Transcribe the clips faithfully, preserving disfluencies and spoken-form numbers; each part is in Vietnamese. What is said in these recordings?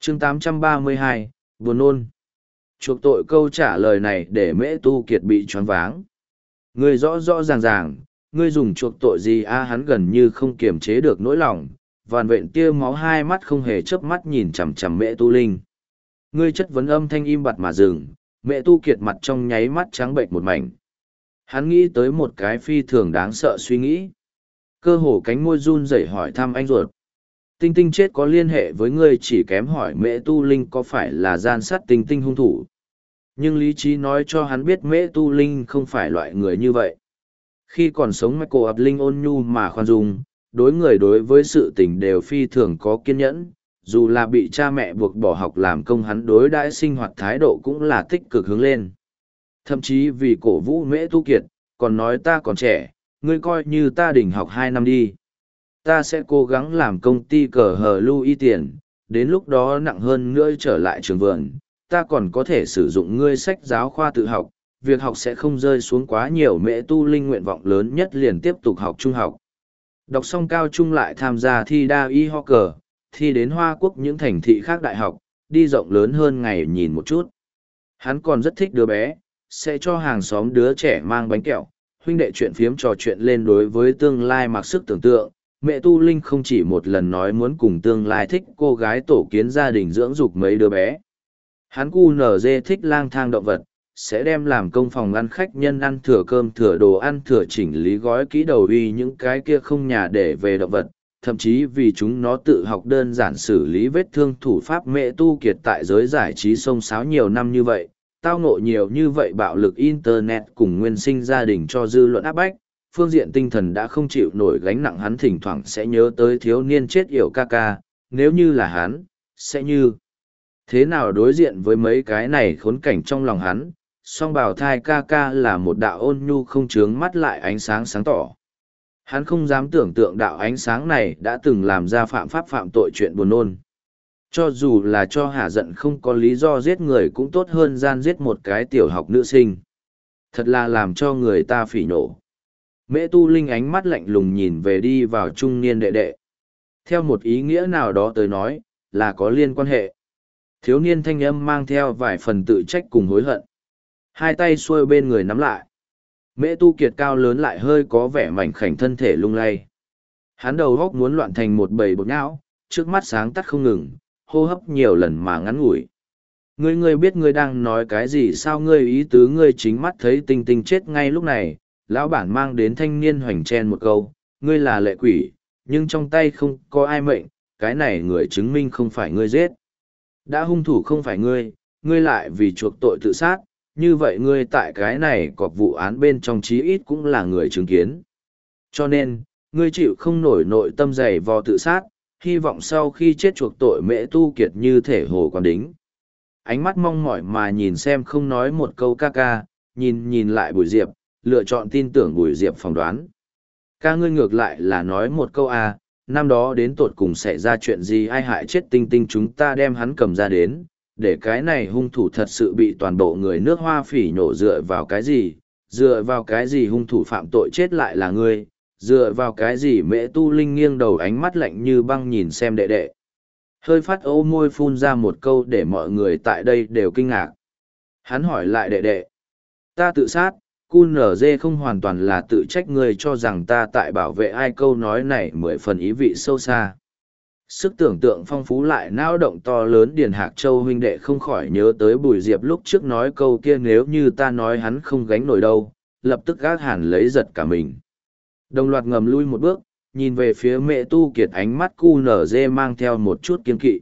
chương tám trăm ba mươi hai, buồn nôn. Chuộc tội câu trả lời này để Mễ Tu Kiệt bị choáng váng. Ngươi rõ rõ ràng ràng, ngươi dùng chuộc tội gì a? Hắn gần như không kiềm chế được nỗi lòng, vằn vện tia máu hai mắt không hề chớp mắt nhìn chằm chằm Mễ Tu Linh. Ngươi chất vấn âm thanh im bặt mà dừng, Mễ Tu Kiệt mặt trong nháy mắt trắng bệnh một mảnh. Hắn nghĩ tới một cái phi thường đáng sợ suy nghĩ. Cơ hồ cánh môi run rẩy hỏi thăm anh ruột. Tinh Tinh chết có liên hệ với ngươi, chỉ kém hỏi Mễ Tu Linh có phải là gian sát Tinh Tinh hung thủ. Nhưng lý trí nói cho hắn biết Mễ Tu Linh không phải loại người như vậy. Khi còn sống Michael ập linh ôn nhu mà khoan dung, đối người đối với sự tình đều phi thường có kiên nhẫn, dù là bị cha mẹ buộc bỏ học làm công, hắn đối đãi sinh hoạt thái độ cũng là tích cực hướng lên. Thậm chí vì cổ vũ Mễ Tu Kiệt, còn nói ta còn trẻ, ngươi coi như ta đỉnh học hai năm đi. Ta sẽ cố gắng làm công ty cờ hờ lưu y tiền, đến lúc đó nặng hơn nữa trở lại trường vườn, ta còn có thể sử dụng ngươi sách giáo khoa tự học, việc học sẽ không rơi xuống quá nhiều. Mễ Tu Linh nguyện vọng lớn nhất liền tiếp tục học trung học. Đọc xong cao trung lại tham gia thi đa y ho cờ, thi đến Hoa Quốc những thành thị khác đại học, đi rộng lớn hơn ngày nhìn một chút. Hắn còn rất thích đứa bé, sẽ cho hàng xóm đứa trẻ mang bánh kẹo, huynh đệ chuyện phiếm trò chuyện lên đối với tương lai mặc sức tưởng tượng. Mẹ Tu Linh không chỉ một lần nói muốn cùng tương lai thích cô gái tổ kiến gia đình dưỡng dục mấy đứa bé. Hắn cu nở dê thích lang thang động vật, sẽ đem làm công phòng ăn khách nhân ăn thừa cơm thừa đồ ăn thừa chỉnh lý gói kỹ đầu uy những cái kia không nhà để về động vật, thậm chí vì chúng nó tự học đơn giản xử lý vết thương thủ pháp. Mẹ Tu Kiệt tại giới giải trí xông xáo nhiều năm như vậy, tao ngộ nhiều như vậy bạo lực internet cùng nguyên sinh gia đình cho dư luận áp bách, phương diện tinh thần đã không chịu nổi gánh nặng. Hắn thỉnh thoảng sẽ nhớ tới thiếu niên chết yểu ca ca, nếu như là hắn, sẽ như thế nào đối diện với mấy cái này khốn cảnh trong lòng hắn. Song bào thai ca ca là một đạo ôn nhu không chướng mắt lại ánh sáng sáng tỏ. Hắn không dám tưởng tượng đạo ánh sáng này đã từng làm ra phạm pháp phạm tội chuyện buồn nôn. Cho dù là cho hả giận không có lý do giết người cũng tốt hơn gian giết một cái tiểu học nữ sinh. Thật là làm cho người ta phỉ nhổ. Mễ Tu Linh ánh mắt lạnh lùng nhìn về đi vào trung niên đệ đệ. Theo một ý nghĩa nào đó tới nói, là có liên quan hệ. Thiếu niên thanh âm mang theo vài phần tự trách cùng hối hận. Hai tay xuôi bên người nắm lại. Mễ Tu Kiệt cao lớn lại hơi có vẻ mảnh khảnh thân thể lung lay. Hắn đầu góc muốn loạn thành một bầy bột nhão, trước mắt sáng tắt không ngừng, hô hấp nhiều lần mà ngắn ngủi. Ngươi ngươi biết ngươi đang nói cái gì sao? Ngươi ý tứ ngươi chính mắt thấy Tinh Tinh chết ngay lúc này. Lão bản mang đến thanh niên hoành chen một câu, ngươi là lệ quỷ, nhưng trong tay không có ai mệnh, cái này người chứng minh không phải ngươi giết. Đã hung thủ không phải ngươi, ngươi lại vì chuộc tội tự sát, như vậy ngươi tại cái này cọc vụ án bên trong chí ít cũng là người chứng kiến. Cho nên, ngươi chịu không nổi nội tâm dày vò tự sát, hy vọng sau khi chết chuộc tội. Mễ Tu Kiệt như thể hồ quán đính. Ánh mắt mong mỏi mà nhìn xem, không nói một câu ca ca, nhìn nhìn lại Bùi Diệp, lựa chọn tin tưởng Bùi Diệp phỏng đoán. Ca ngươi ngược lại là nói một câu à, năm đó đến tột cùng xảy ra chuyện gì, ai hại chết Tinh Tinh, chúng ta đem hắn cầm ra đến, để cái này hung thủ thật sự bị toàn bộ người nước Hoa phỉ nhổ. Dựa vào cái gì, dựa vào cái gì hung thủ phạm tội chết lại là ngươi, dựa vào cái gì? Mễ Tu Linh nghiêng đầu, ánh mắt lạnh như băng nhìn xem đệ đệ. Hơi phát ố môi phun ra một câu để mọi người tại đây đều kinh ngạc. Hắn hỏi lại đệ đệ. Ta tự sát, cu nở dê không hoàn toàn là tự trách. Ngươi cho rằng ta tại bảo vệ ai? Câu nói này mười phần ý vị sâu xa. Sức tưởng tượng phong phú lại não động to lớn. Điền Hạc Châu huynh đệ không khỏi nhớ tới Bùi Diệp lúc trước nói câu kia, nếu như ta nói hắn không gánh nổi đâu, lập tức gác hẳn lấy giật cả mình. Đồng loạt ngầm lui một bước, nhìn về phía Mễ Tu Kiệt, ánh mắt cu nở dê mang theo một chút kiên kỵ.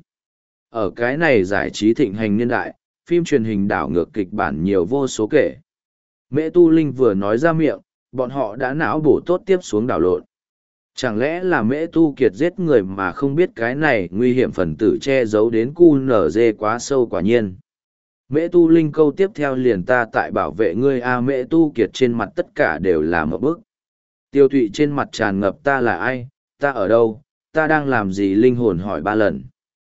Ở cái này giải trí thịnh hành niên đại, phim truyền hình đảo ngược kịch bản nhiều vô số kể. Mễ Tu Linh vừa nói ra miệng, bọn họ đã não bổ tốt tiếp xuống đảo lộn. Chẳng lẽ là Mễ Tu Kiệt giết người mà không biết cái này nguy hiểm phần tử che giấu đến cu nở dê quá sâu? Quả nhiên. Mễ Tu Linh câu tiếp theo liền, ta tại bảo vệ ngươi a. Mễ Tu Kiệt trên mặt tất cả đều là một bức. Tiêu Thụy trên mặt tràn ngập, ta là ai, ta ở đâu, ta đang làm gì? Linh hồn hỏi ba lần.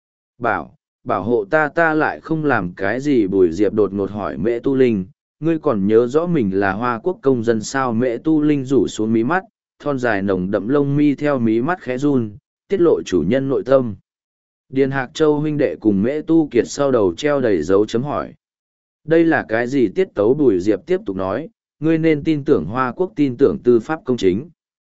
Bảo, bảo hộ ta, ta lại không làm cái gì? Bùi Diệp đột ngột hỏi Mễ Tu Linh, ngươi còn nhớ rõ mình là Hoa Quốc công dân sao? Mễ Tu Linh rủ xuống mí mắt, thon dài nồng đậm lông mi theo mí mắt khẽ run, tiết lộ chủ nhân nội tâm. Điền Hạc Châu huynh đệ cùng Mễ Tu Kiệt sau đầu treo đầy dấu chấm hỏi. Đây là cái gì? Tiết Tấu Bùi Diệp tiếp tục nói, ngươi nên tin tưởng Hoa Quốc, tin tưởng tư pháp công chính.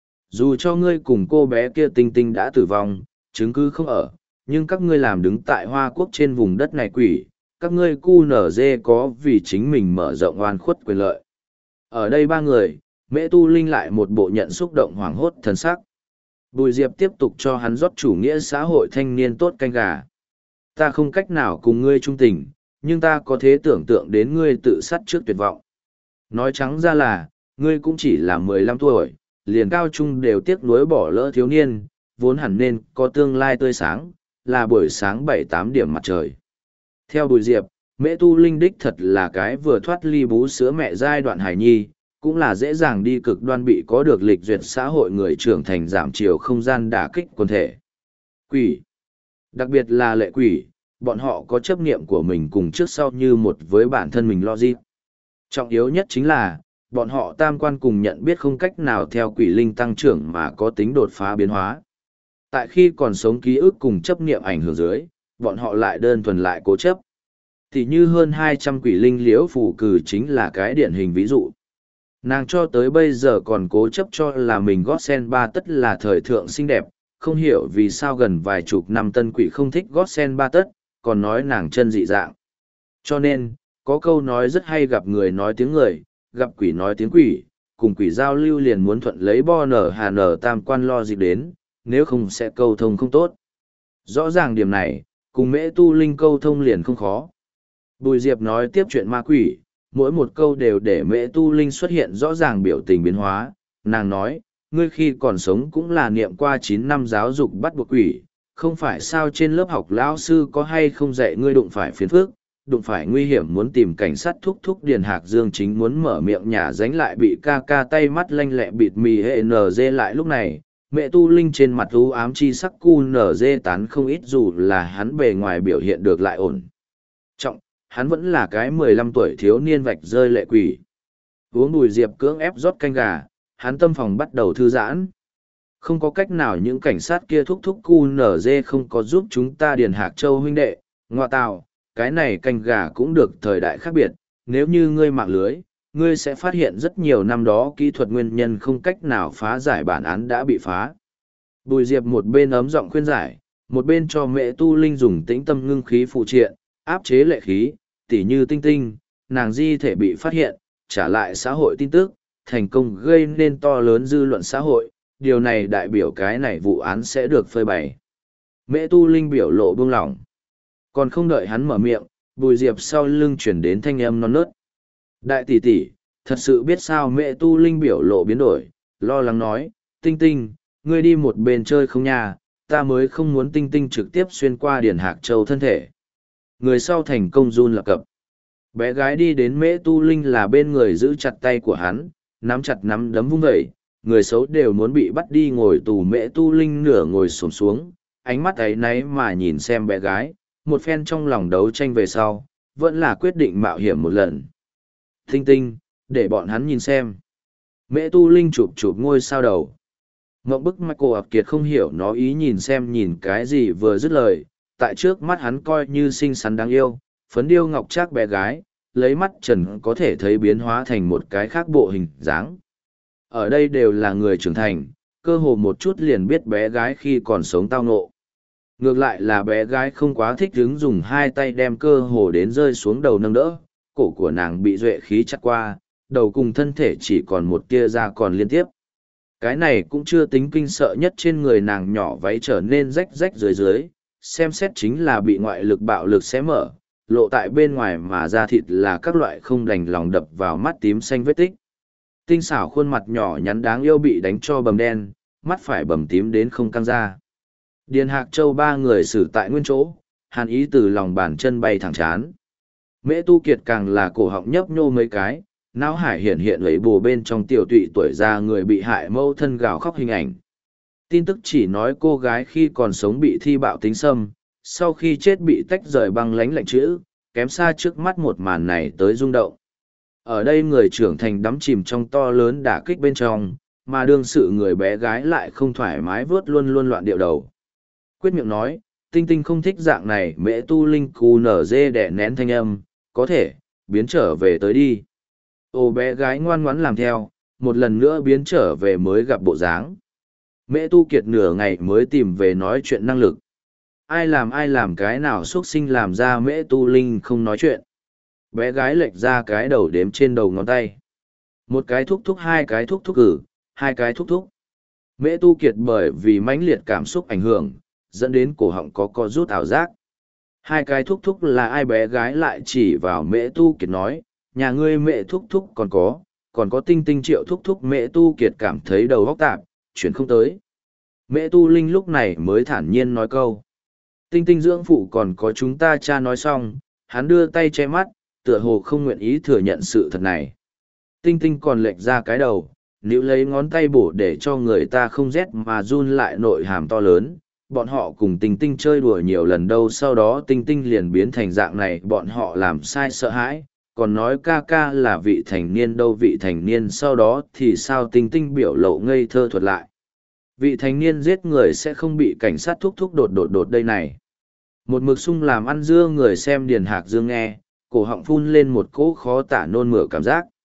Dù cho ngươi cùng cô bé kia Tinh Tinh đã tử vong, chứng cứ không ở, nhưng các ngươi làm đứng tại Hoa Quốc trên vùng đất này quỷ, các ngươi cu nở dê có vì chính mình mở rộng oan khuất quyền lợi. Ở đây ba người, Mễ Tu Linh lại một bộ nhận xúc động hoảng hốt thần sắc. Bùi Diệp tiếp tục cho hắn rót chủ nghĩa xã hội thanh niên tốt canh gà. Ta không cách nào cùng ngươi trung tình, nhưng ta có thể tưởng tượng đến ngươi tự sát trước tuyệt vọng. Nói trắng ra là, ngươi cũng chỉ là mười lăm tuổi, liền cao trung đều tiếc nuối bỏ lỡ thiếu niên, vốn hẳn nên có tương lai tươi sáng, là buổi sáng bảy tám điểm mặt trời. Theo Bùi Diệp, Mễ Tu Linh đích thật là cái vừa thoát ly bú sữa mẹ giai đoạn hải nhi, cũng là dễ dàng đi cực đoan bị có được lịch duyệt xã hội người trưởng thành giảm chiều không gian đả kích quần thể. Quỷ. Đặc biệt là lệ quỷ, bọn họ có chấp niệm của mình cùng trước sau như một với bản thân mình logic. Trọng yếu nhất chính là, bọn họ tam quan cùng nhận biết không cách nào theo quỷ linh tăng trưởng mà có tính đột phá biến hóa. Tại khi còn sống ký ức cùng chấp niệm ảnh hưởng dưới, bọn họ lại đơn thuần lại cố chấp. Thì như hơn hai trăm quỷ linh liễu phù cử chính là cái điển hình ví dụ. Nàng cho tới bây giờ còn cố chấp cho là mình gót sen ba tất là thời thượng xinh đẹp, không hiểu vì sao gần vài chục năm tân quỷ không thích gót sen ba tất, còn nói nàng chân dị dạng. Cho nên, có câu nói rất hay, gặp người nói tiếng người, gặp quỷ nói tiếng quỷ, cùng quỷ giao lưu liền muốn thuận lấy bo nở hà nở tam quan lo dịp đến, nếu không sẽ câu thông không tốt. Rõ ràng điểm này, cùng Mễ Tu Linh câu thông liền không khó. Bùi Diệp nói tiếp chuyện ma quỷ, mỗi một câu đều để Mễ Tu Linh xuất hiện rõ ràng biểu tình biến hóa. Nàng nói, ngươi khi còn sống cũng là niệm qua chín năm giáo dục bắt buộc quỷ, không phải sao trên lớp học lão sư có hay không dạy ngươi đụng phải phiền phức, đụng phải nguy hiểm muốn tìm cảnh sát thúc thúc. Điền Hạc Dương chính muốn mở miệng nhả dánh lại bị ca ca tay mắt lanh lẹ bịt mì hệ nở dê lại. Lúc này, Mẹ Tu Linh trên mặt u ám chi sắc cu nở dê tán không ít, dù là hắn bề ngoài biểu hiện được lại ổn trọng, hắn vẫn là cái mười lăm tuổi thiếu niên vạch rơi lệ quỷ. Uống Bùi Diệp cưỡng ép rót canh gà, hắn tâm phòng bắt đầu thư giãn. Không có cách nào, những cảnh sát kia thúc thúc cu nở dê không có giúp chúng ta. Điền Hạc Châu huynh đệ, ngoa tào, cái này canh gà cũng được thời đại khác biệt, nếu như ngươi mạng lưới, ngươi sẽ phát hiện rất nhiều năm đó kỹ thuật nguyên nhân không cách nào phá giải, bản án đã bị phá. Bùi Diệp một bên ấm giọng khuyên giải, một bên cho Mẹ Tu Linh dùng tĩnh tâm ngưng khí phụ triện, áp chế lệ khí, tỉ như Tinh Tinh, nàng di thể bị phát hiện, trả lại xã hội tin tức, thành công gây nên to lớn dư luận xã hội, điều này đại biểu cái này vụ án sẽ được phơi bày. Mẹ Tu Linh biểu lộ buông lỏng. Còn không đợi hắn mở miệng, Bùi Diệp sau lưng chuyển đến thanh âm non nớt. Đại tỷ tỷ, thật sự biết sao? Mẹ Tu Linh biểu lộ biến đổi, lo lắng nói, Tinh Tinh, ngươi đi một bên chơi không nha, ta mới không muốn Tinh Tinh trực tiếp xuyên qua Điền Hạc Châu thân thể. Người sau thành công run lập cập. Bé gái đi đến Mễ Tu Linh là bên người giữ chặt tay của hắn, nắm chặt nắm đấm vung vẩy, người xấu đều muốn bị bắt đi ngồi tù. Mễ Tu Linh nửa ngồi xổm xuống, ánh mắt ấy náy mà nhìn xem bé gái, một phen trong lòng đấu tranh về sau, vẫn là quyết định mạo hiểm một lần. Tinh Tinh, để bọn hắn nhìn xem. Mễ Tu Linh chụp chụp ngôi sao đầu. Ngộng bức Michael ập kiệt không hiểu nó ý, nhìn xem nhìn cái gì, vừa dứt lời, tại trước mắt hắn coi như xinh xắn đáng yêu, phấn điêu ngọc trác bé gái, lấy mắt trần có thể thấy biến hóa thành một cái khác bộ hình dáng. Ở đây đều là người trưởng thành, cơ hồ một chút liền biết bé gái khi còn sống tao ngộ. Ngược lại là bé gái không quá thích hứng, dùng hai tay đem cơ hồ đến rơi xuống đầu nâng đỡ, cổ của nàng bị duệ khí chặt qua, đầu cùng thân thể chỉ còn một tia da còn liên tiếp. Cái này cũng chưa tính kinh sợ nhất, trên người nàng nhỏ váy trở nên rách rách dưới dưới, xem xét chính là bị ngoại lực bạo lực xé mở, lộ tại bên ngoài mà da thịt là các loại không đành lòng đập vào mắt tím xanh vết tích. Tinh xảo khuôn mặt nhỏ nhắn đáng yêu bị đánh cho bầm đen, mắt phải bầm tím đến không căng ra. Điền Hạc Châu ba người xử tại nguyên chỗ, hàn ý từ lòng bàn chân bay thẳng chán. Mễ Tu Kiệt càng là cổ họng nhấp nhô mấy cái, não hải hiện hiện lấy bù bên trong tiểu tụy tuổi già người bị hại mâu thân gào khóc hình ảnh. Tin tức chỉ nói cô gái khi còn sống bị thi bạo tính xâm, sau khi chết bị tách rời băng lánh lạnh chữ, kém xa trước mắt một màn này tới rung động. Ở đây người trưởng thành đắm chìm trong to lớn đả kích bên trong, mà đương sự người bé gái lại không thoải mái vớt luôn luôn loạn điệu đầu. Quyết miệng nói, Tinh Tinh không thích dạng này mẹ tu linh cù nở dê đẻ nén thanh âm, có thể, biến trở về tới đi. Ô bé gái ngoan ngoãn làm theo, một lần nữa biến trở về mới gặp bộ dáng. Mẹ tu kiệt nửa ngày mới tìm về nói chuyện năng lực. Ai làm ai làm cái nào xuất sinh làm ra mẹ tu linh không nói chuyện. Bé gái lệch ra cái đầu đếm trên đầu ngón tay. Một cái thúc thúc hai cái thúc thúc cử, hai cái thúc thúc. Mẹ tu kiệt bởi vì mãnh liệt cảm xúc ảnh hưởng, dẫn đến cổ họng có co rút ảo giác. Hai cái thúc thúc là ai, bé gái lại chỉ vào mẹ tu kiệt nói, nhà ngươi mẹ thúc thúc còn có, còn có Tinh Tinh Triệu thúc thúc. Mẹ tu kiệt cảm thấy đầu óc tạp, chuyển không tới. Mẹ tu linh lúc này mới thản nhiên nói câu. Tinh Tinh dưỡng phụ còn có chúng ta cha. Nói xong, hắn đưa tay che mắt, tựa hồ không nguyện ý thừa nhận sự thật này. Tinh Tinh còn lệch ra cái đầu, níu lấy ngón tay bổ để cho người ta không rét mà run lại nội hàm to lớn. Bọn họ cùng Tinh Tinh chơi đùa nhiều lần đâu, sau đó Tinh Tinh liền biến thành dạng này, bọn họ làm sai sợ hãi, còn nói ca ca là vị thành niên đâu, vị thành niên sau đó thì sao? Tinh Tinh biểu lộ ngây thơ thuật lại. Vị thành niên giết người sẽ không bị cảnh sát thúc thúc đột đột đột đây này. Một mực sung làm ăn dưa người xem Điền Hạc Dương nghe, cổ họng phun lên một cỗ khó tả nôn mửa cảm giác.